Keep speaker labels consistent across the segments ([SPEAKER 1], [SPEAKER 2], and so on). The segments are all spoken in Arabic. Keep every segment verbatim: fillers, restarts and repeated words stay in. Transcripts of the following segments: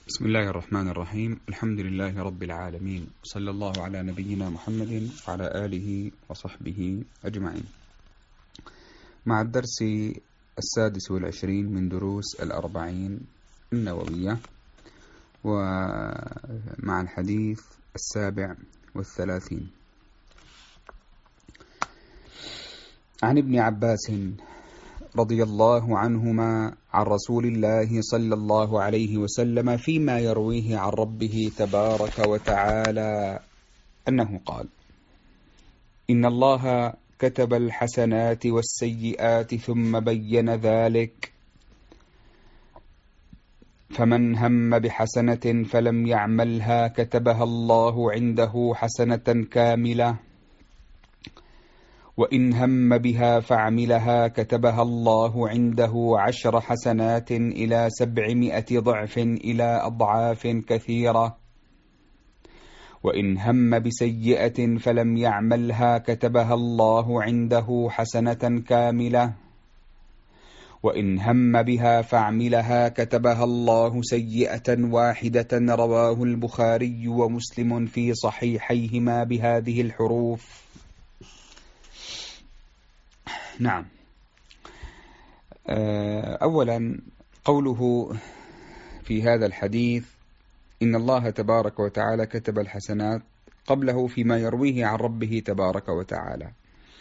[SPEAKER 1] بسم الله الرحمن الرحيم. الحمد لله رب العالمين، صلى الله على نبينا محمد وعلى آله وصحبه أجمعين. مع الدرس السادس والعشرين من دروس الأربعين النووية، ومع الحديث السابع والثلاثين عن ابن عباس رضي الله عنهما عن رسول الله صلى الله عليه وسلم فيما يرويه عن ربه تبارك وتعالى أنه قال: إن الله كتب الحسنات والسيئات ثم بين ذلك، فمن هم بحسنة فلم يعملها كتبها الله عنده حسنة كاملة، وإن هم بها فعملها كتبها الله عنده عشر حسنات إلى سبعمائة ضعف إلى أضعاف كثيرة، وإن هم بسيئة فلم يعملها كتبها الله عنده حسنة كاملة، وإن هم بها فعملها كتبها الله سيئة واحدة. رواه البخاري ومسلم في صحيحيهما بهذه الحروف. نعم. أولا، قوله في هذا الحديث إن الله تبارك وتعالى كتب الحسنات، قبله فيما يرويه عن ربه تبارك وتعالى.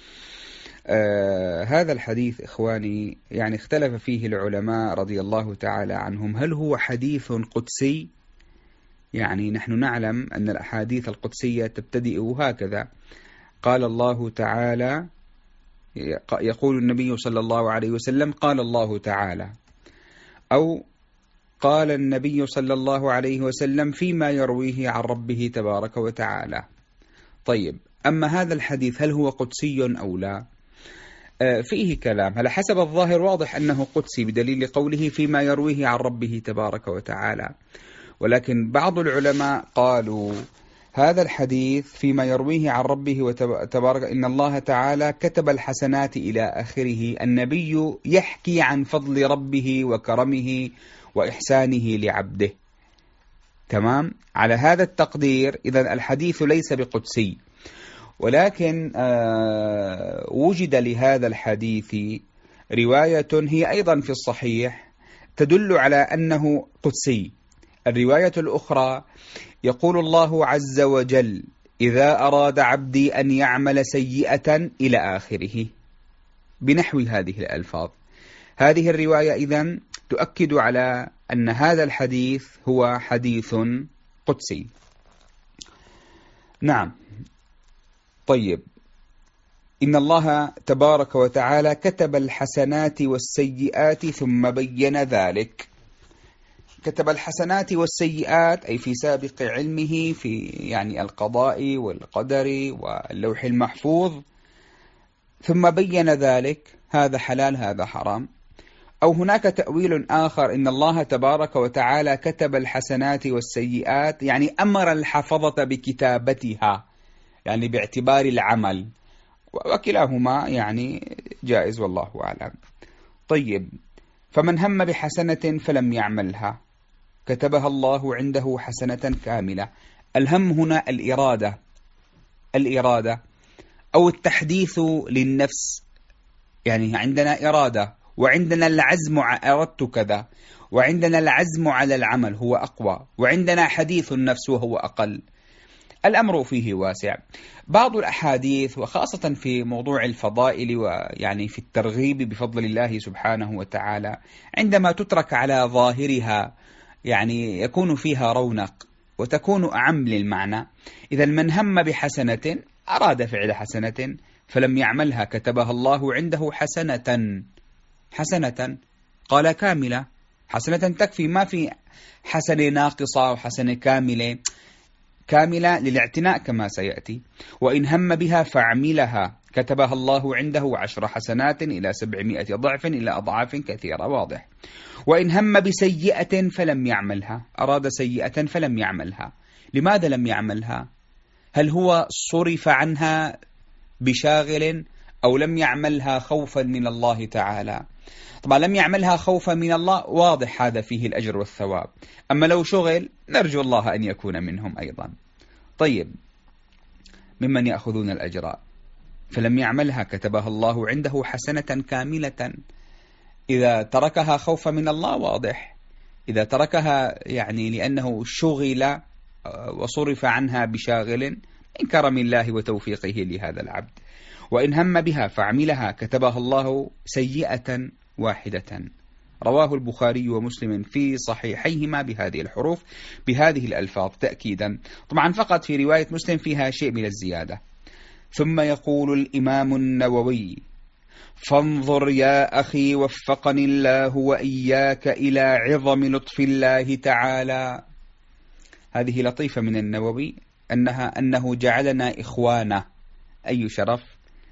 [SPEAKER 1] آه هذا الحديث إخواني يعني اختلف فيه العلماء رضي الله تعالى عنهم، هل هو حديث قدسي؟ يعني نحن نعلم أن الأحاديث القدسية تبتدئ هكذا: قال الله تعالى، يقول النبي صلى الله عليه وسلم قال الله تعالى، أو قال النبي صلى الله عليه وسلم فيما يرويه عن ربه تبارك وتعالى. طيب، أما هذا الحديث هل هو قدسي أو لا؟ آه فيه كلام. على حسب الظاهر واضح أنه قدسي بدليل قوله فيما يرويه عن ربه تبارك وتعالى، ولكن بعض العلماء قالوا هذا الحديث فيما يرويه عن ربه وتبارك إن الله تعالى كتب الحسنات إلى آخره، النبي يحكي عن فضل ربه وكرمه وإحسانه لعبده. تمام؟ على هذا التقدير إذن الحديث ليس بقدسي، ولكن آه وجد لهذا الحديث رواية هي أيضا في الصحيح تدل على أنه قدسي. الرواية الأخرى يقول الله عز وجل: إذا أراد عبدي أن يعمل سيئة إلى آخره، بنحو هذه الألفاظ. هذه الرواية إذن تؤكد على أن هذا الحديث هو حديث قدسي. نعم. طيب، إن الله تبارك وتعالى كتب الحسنات والسيئات ثم بين ذلك. كتب الحسنات والسيئات أي في سابق علمه في يعني القضاء والقدر واللوح المحفوظ، ثم بين ذلك، هذا حلال هذا حرام. أو هناك تأويل آخر: إن الله تبارك وتعالى كتب الحسنات والسيئات يعني أمر الحفظة بكتابتها، يعني باعتبار العمل، وكلاهما يعني جائز والله أعلم. طيب، فمن هم بحسنة فلم يعملها كتبها الله عنده حسنة كاملة. الهم هنا الإرادة الإرادة أو التحديث للنفس، يعني عندنا إرادة وعندنا العزم، أردت كذا، وعندنا العزم على العمل هو أقوى، وعندنا حديث النفس وهو أقل. الأمر فيه واسع. بعض الأحاديث وخاصة في موضوع الفضائل ويعني في الترغيب بفضل الله سبحانه وتعالى، عندما تترك على ظاهرها يعني يكون فيها رونق وتكون أعم للمعنى. إذا من هم بحسنة، أراد فعل حسنة فلم يعملها كتبها الله عنده حسنة. حسنة قال كاملة، حسنة تكفي، ما في حسنة ناقصة وحسنة كاملة، كاملة للاعتناء كما سيأتي. وإن هم بها فعملها كتبها الله عنده عشر حسنات إلى سبعمائة ضعف إلى أضعاف كثيرة. واضح. وإن هم بسيئة فلم يعملها، أراد سيئة فلم يعملها. لماذا لم يعملها؟ هل هو صرف عنها بشاغل، أو لم يعملها خوفا من الله تعالى؟ طبعا لم يعملها خوفا من الله، واضح هذا فيه الأجر والثواب. أما لو شغل نرجو الله أن يكون منهم أيضا. طيب، ممن يأخذون الأجر؟ فلم يعملها كتبها الله عنده حسنة كاملة. إذا تركها خوفا من الله واضح، إذا تركها يعني لأنه شغل وصرف عنها بشاغل من كرم الله وتوفيقه لهذا العبد. وإن هم بها فعملها كتبها الله سيئة واحدة. رواه البخاري ومسلم في صحيحيهما بهذه الحروف بهذه الألفاظ تأكيدا. طبعا فقط في رواية مسلم فيها شيء من الزيادة. ثم يقول الإمام النووي: فانظر يا أخي وفقني الله وإياك إلى عظم لطف الله تعالى. هذه لطيفة من النووي، أنها أنه جعلنا إخوانا، أي شرف،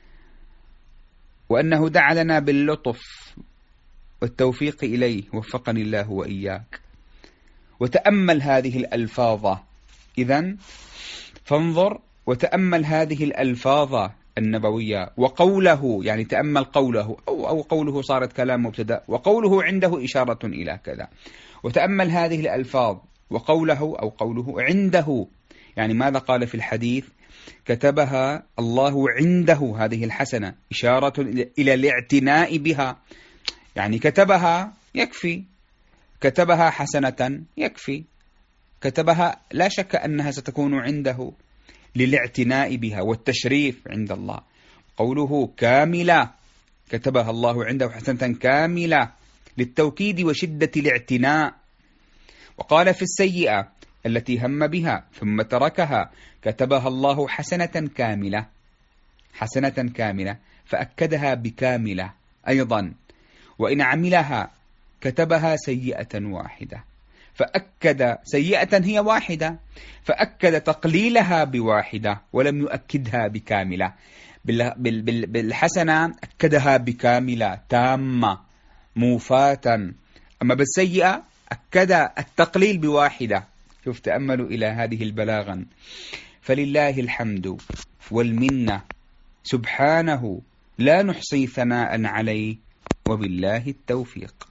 [SPEAKER 1] وأنه دعا لنا باللطف والتوفيق إليه، وفقني الله وإياك. وتأمل هذه الألفاظ، إذن فانظر وتأمل هذه الألفاظ النبوية وقوله، يعني تأمل قوله، أو, أو قوله صارت كلام مبتدأ، وقوله عنده إشارة إلى كذا. وتأمل هذه الألفاظ وقوله أو قوله عنده، يعني ماذا قال في الحديث؟ كتبها الله عنده هذه الحسنة، إشارة إلى الاعتناء بها، يعني كتبها يكفي، كتبها حسنة يكفي، كتبها لا شك أنها ستكون عنده للاعتناء بها والتشريف عند الله. قوله كاملة، كتبها الله عنده حسنة كاملة للتوكيد وشدة الاعتناء. وقال في السيئة التي هم بها ثم تركها كتبها الله حسنة كاملة، حسنة كاملة، فأكدها بكاملة أيضا. وإن عملها كتبها سيئة واحدة، فأكد سيئة هي واحدة، فأكد تقليلها بواحدة ولم يؤكدها بكاملة. بالحسنة أكدها بكاملة تامة موفاة، أما بالسيئة أكد التقليل بواحدة. شوف، تأملوا إلى هذه البلاغة. فلله الحمد والمنة سبحانه، لا نحصي ثناء عليه، وبالله التوفيق.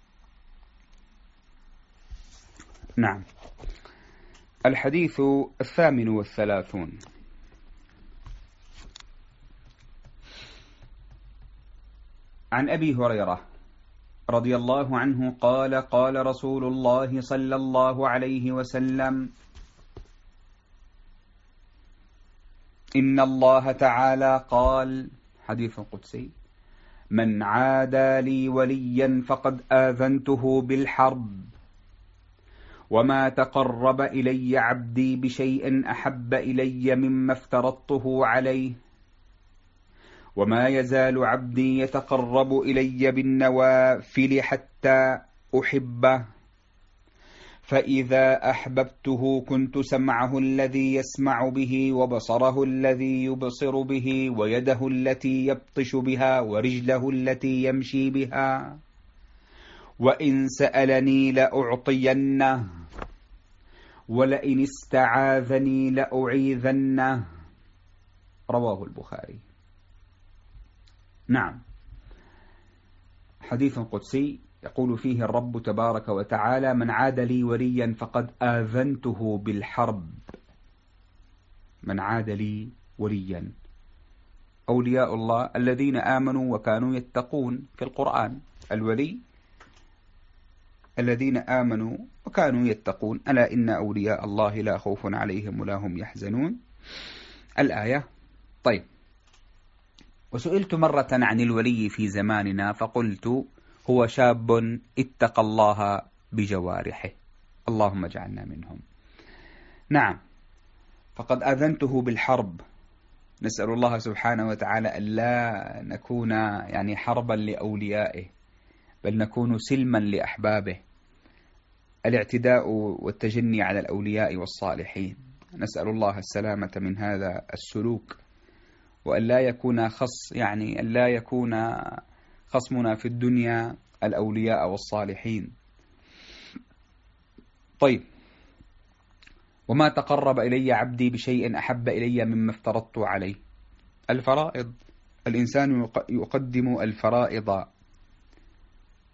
[SPEAKER 1] نعم. الحديث الثامن والثلاثون. عن أبي هريرة رضي الله عنه قال: قال رسول الله صلى الله عليه وسلم: إن الله تعالى قال، حديث قدسي: من عادى لي وليا فقد آذنته بالحرب، وما تقرب إلي عبدي بشيء أحب إلي مما افترضته عليه، وما يزال عبدي يتقرب إلي بالنوافل حتى أحبه، فإذا أحببته كنت سمعه الذي يسمع به، وبصره الذي يبصر به، ويده التي يبطش بها، ورجله التي يمشي بها، وإن سألني لأعطينه، ولئن استعاذني لأعيذنه. رواه البخاري. نعم، حديث قدسي يقول فيه الرب تبارك وتعالى: من عاد لي وليا فقد آذنته بالحرب. من عاد لي وليا، أولياء الله الذين آمنوا وكانوا يتقون في القرآن. الولي الذين آمنوا وكانوا يتقون، ألا إن أولياء الله لا خوف عليهم ولا هم يحزنون، الآية. طيب، وسئلت مرة عن الولي في زماننا فقلت: هو شاب اتقى الله بجوارحه، اللهم اجعلنا منهم. نعم، فقد آذنته بالحرب. نسأل الله سبحانه وتعالى ألا نكون يعني حربا لأوليائه، بل نكون سلما لأحبابه. الاعتداء والتجني على الأولياء والصالحين، نسأل الله السلامة من هذا السلوك، وأن لا يكون خص يعني أن لا يكون خصمنا في الدنيا الأولياء والصالحين. طيب، وما تقرب إلي عبدي بشيء أحب إلي مما افترضت عليه. الفرائض، الإنسان يقدم الفرائض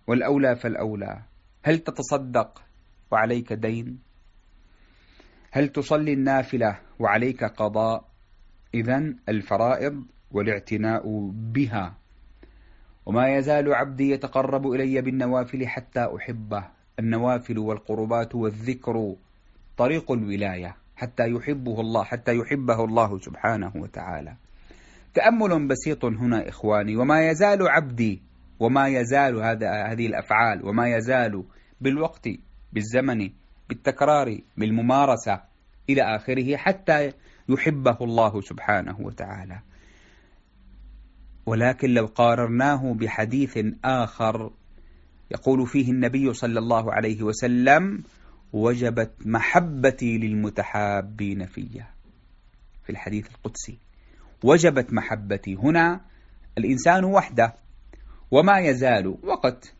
[SPEAKER 1] والأولى فالأولى، هل تتصدق وعليك دين؟ هل تصلي النافلة وعليك قضاء؟ إذن الفرائض والاعتناء بها. وما يزال عبدي يتقرب إلي بالنوافل حتى أحبه. النوافل والقربات والذكر طريق الولاية حتى يحبه الله، حتى يحبه الله سبحانه وتعالى. تأمل بسيط هنا إخواني. وما يزال عبدي، وما يزال هذا هذه الأفعال، وما يزال بالوقت، بالزمن، بالتكرار، بالممارسة إلى آخره حتى يحبه الله سبحانه وتعالى. ولكن لو قارناه بحديث آخر يقول فيه النبي صلى الله عليه وسلم: وجبت محبتي للمتحابين فيه. في الحديث القدسي وجبت محبتي. هنا الإنسان وحده وما يزال وقت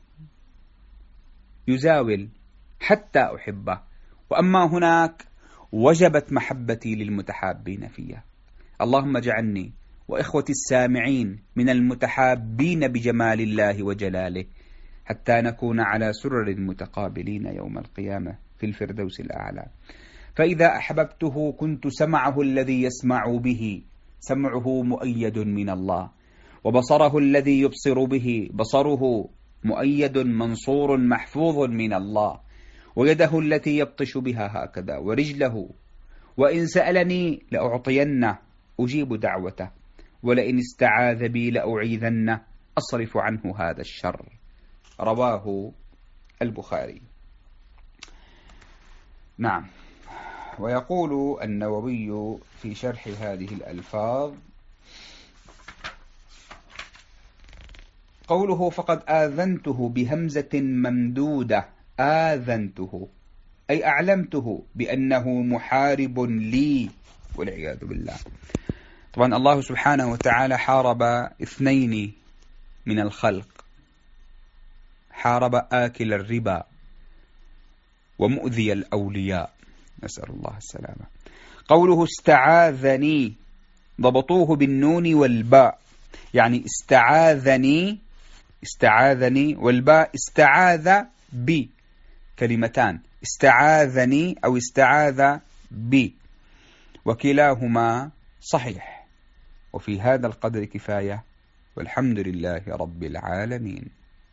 [SPEAKER 1] يزاول حتى أحبه، وأما هناك وجبت محبتي للمتحابين فيه. اللهم اجعلني وإخوتي السامعين من المتحابين بجمال الله وجلاله حتى نكون على سرر متقابلين يوم القيامة في الفردوس الأعلى. فإذا أحببته كنت سمعه الذي يسمع به، سمعه مؤيد من الله، وبصره الذي يبصر به، بصره مؤيد منصور محفوظ من الله، ويده التي يبطش بها هكذا، ورجله، وإن سألني لأعطينه، أجيب دعوته، ولئن استعاذ بي لأعيذنه، أصرف عنه هذا الشر. رواه البخاري. نعم. ويقول النووي في شرح هذه الألفاظ قوله: فقد آذنته بهمزة ممدودة، آذنته أي أعلمته بأنه محارب لي، والعياذ بالله. طبعا الله سبحانه وتعالى حارب اثنين من الخلق، حارب آكل الربا ومؤذي الأولياء، نسأل الله السلامة. قوله استعاذني ضبطوه بالنون والباء، يعني استعاذني، استعاذني، والباء استعاذ بي، كلمتان، استعاذني أو استعاذ بي، وكلاهما صحيح. وفي هذا القدر كفاية، والحمد لله رب العالمين.